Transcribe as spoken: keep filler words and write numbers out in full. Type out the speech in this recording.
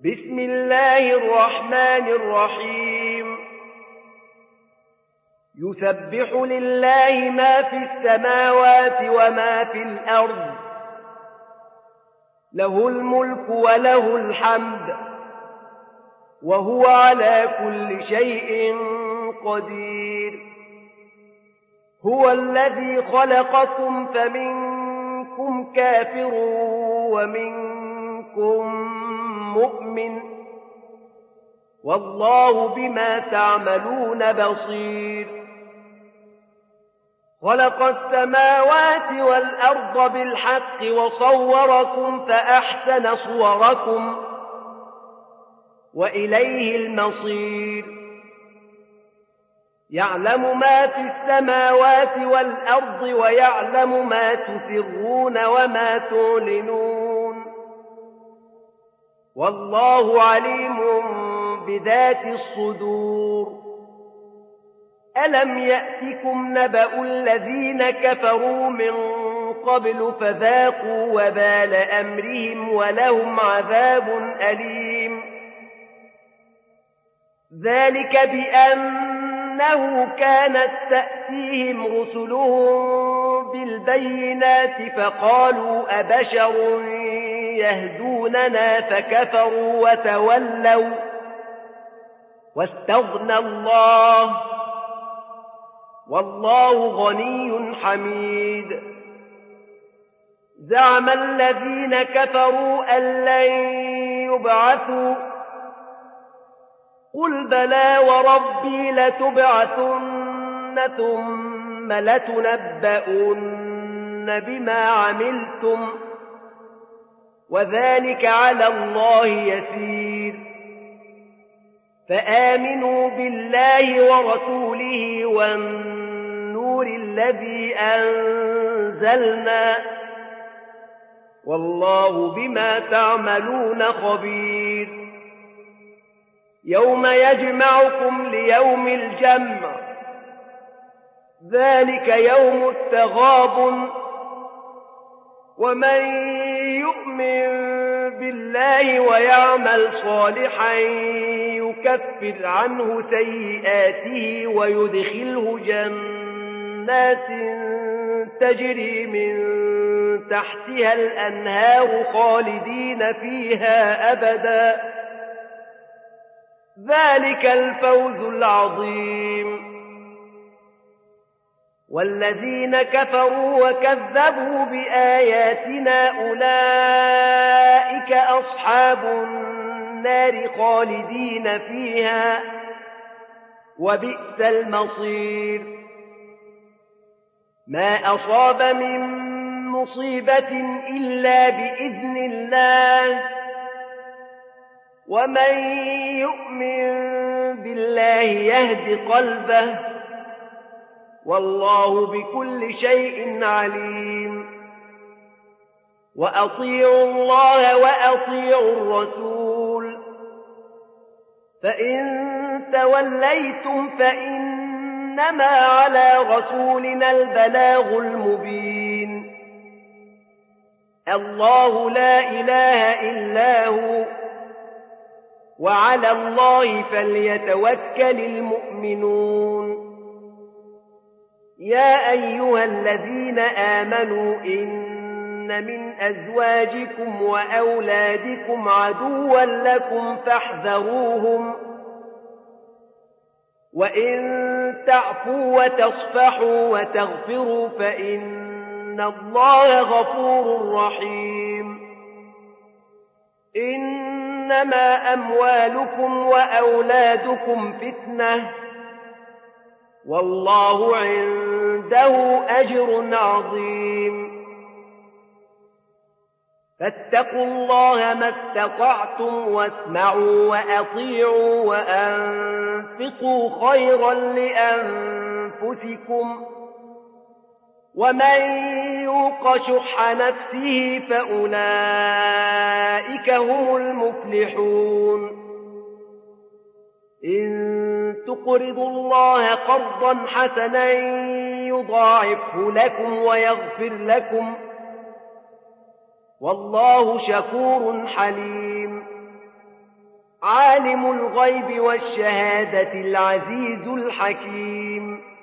بسم الله الرحمن الرحيم يسبح لله ما في السماوات وما في الأرض له الملك وله الحمد وهو على كل شيء قدير هو الذي خلقكم فمنكم كافر ومنكم مؤمن والله بما تعملون بصير خلق السماوات والأرض بالحق وصوركم فأحسن صوركم وإليه المصير يعلم ما في السماوات والأرض ويعلم ما تسرون وما تعلنون والله عليم بذات الصدور ألم يأتكم نبأ الذين كفروا من قبل فذاقوا وبال أمرهم ولهم عذاب أليم ذلك بأنه كانت تأتيهم رسلهم بالبينات فقالوا أبشر يهدوننا فكفروا وتولوا واستغنى الله والله غني حميد زعم الذين كفروا أن لن يبعثوا قل بلى وربي لتبعثن ثم لتنبؤن بما عملتم وذلك على الله يسير فآمنوا بالله ورسوله والنور الذي أنزلنا والله بما تعملون خبير يوم يجمعكم ليوم الجمع ذلك يوم التغابن ومن يؤمن بالله ويعمل صالحا يكفر عنه سيئاته ويدخله جنات تجري من تحتها الأنهار خالدين فيها أبدا ذلك الفوز العظيم والذين كفروا وكذبوا بآياتنا أولئك أصحاب النار خالدين فيها وبئس المصير ما أصاب من مصيبة إلا بإذن الله ومن يؤمن بالله يهد قلبه والله بكل شيء عليم وأطيعوا الله وأطيعوا الرسول فإن توليتم فإنما على رسولنا البلاغ المبين الله لا إله إلا هو وعلى الله فليتوكل المؤمنون يا أيها الذين آمنوا إن من أزواجكم وأولادكم عدوا لكم فاحذروهم وإن تعفوا وتصفحوا وتغفروا فإن الله غفور رحيم إنما أموالكم وأولادكم فتنة والله عنده أجر عظيم فاتقوا الله ما استطعتم واسمعوا وأطيعوا وأنفقوا خيرا لأنفسكم ومن يوق شح نفسه فأولئك هم المفلحون إن تقرضوا الله قرضا حسنا يضاعفه لكم ويغفر لكم والله شكور حليم عالم الغيب والشهادة العزيز الحكيم